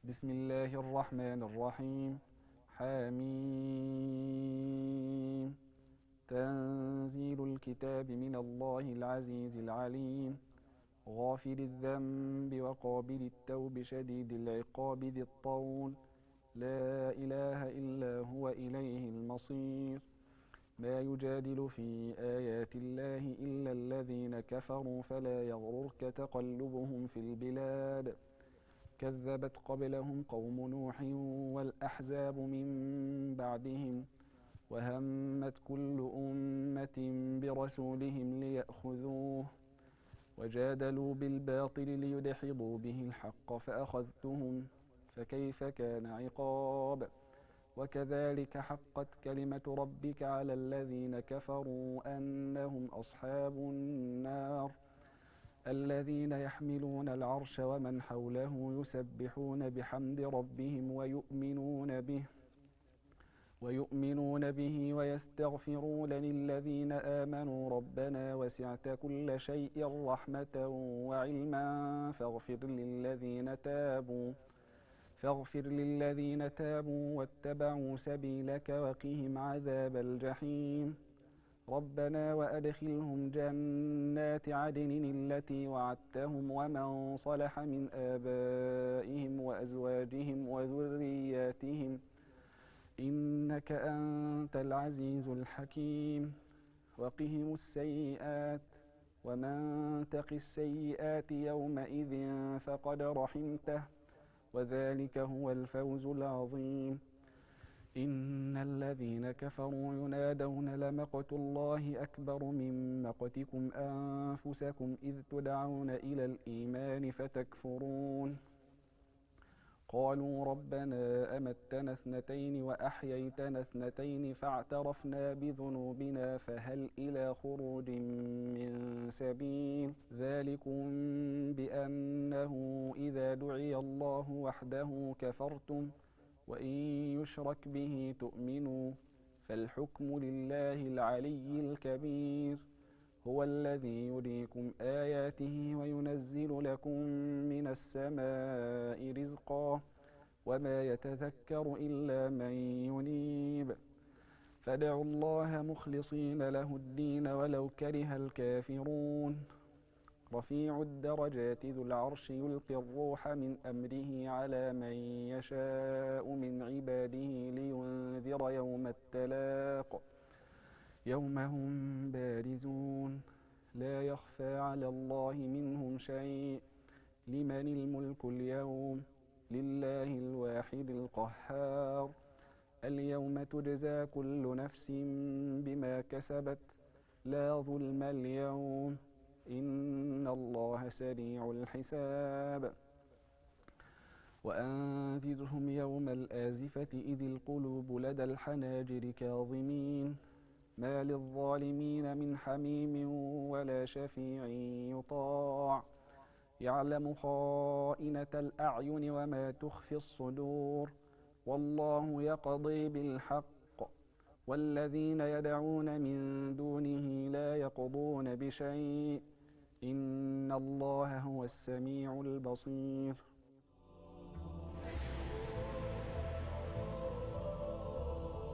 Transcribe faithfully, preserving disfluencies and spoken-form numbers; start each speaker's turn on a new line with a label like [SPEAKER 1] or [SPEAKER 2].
[SPEAKER 1] بسم الله الرحمن الرحيم. حميم. تنزيل الكتاب من الله العزيز العليم. غافر الذنب وقابل التوب شديد العقاب ذي الطول. لا إله إلا هو إليه المصير. ما يجادل في آيات الله إلا الذين كفروا فلا يغررك تقلبهم في البلاد. كذبت قبلهم قوم نوح والأحزاب من بعدهم وهمت كل أمة برسولهم ليأخذوه وجادلوا بالباطل ليدحضوا به الحق فأخذتهم فكيف كان عقاب. وكذلك حقت كلمة ربك على الذين كفروا أنهم أصحاب النار. الذين يحملون العرش ومن حوله يسبحون بحمد ربهم ويؤمنون به ويؤمنون به ويستغفرون للذين آمنوا ربنا وسعت كل شيء رحمة وعلما فاغفر للذين تابوا فاغفر للذين تابوا واتبعوا سبيلك وقهم عذاب الجحيم. ربنا وأدخلهم جنات عدن التي وعدتهم ومن صلح من آبائهم وأزواجهم وذرياتهم إنك أنت العزيز الحكيم. وقهم السيئات ومن تق السيئات يومئذ فقد رحمته وذلك هو الفوز العظيم. إن الذين كفروا ينادون لمقت الله أكبر من مقتكم أنفسكم إذ تدعون إلى الإيمان فتكفرون. قالوا ربنا أمتنا اثنتين وأحييتنا اثنتين فاعترفنا بذنوبنا فهل إلى خروج من سبيل. ذلكم بأنه إذا دعي الله وحده كفرتم وإن يشرك به تؤمنوا فالحكم لله العلي الكبير. هو الذي يريكم آياته وينزل لكم من السماء رزقا وما يتذكر إلا من ينيب. فادعوا الله مخلصين له الدين ولو كره الكافرون. رفيع الدرجات ذو العرش يلقي الروح من أمره على من يشاء من عباده لينذر يوم التلاق يوم هم بارزون لا يخفى على الله منهم شيء. لمن الملك اليوم لله الواحد القهار. اليوم تجزى كل نفس بما كسبت لا ظلم اليوم إن الله سريع الحساب. وأنذرهم يوم الآزفة إذ القلوب لدى الحناجر كاظمين ما للظالمين من حميم ولا شفيع يطاع. يعلم خائنة الأعين وما تخفي الصدور والله يقضي بالحق والذين يدعون من دونه لا يقضون بشيء إن الله هو السميع البصير.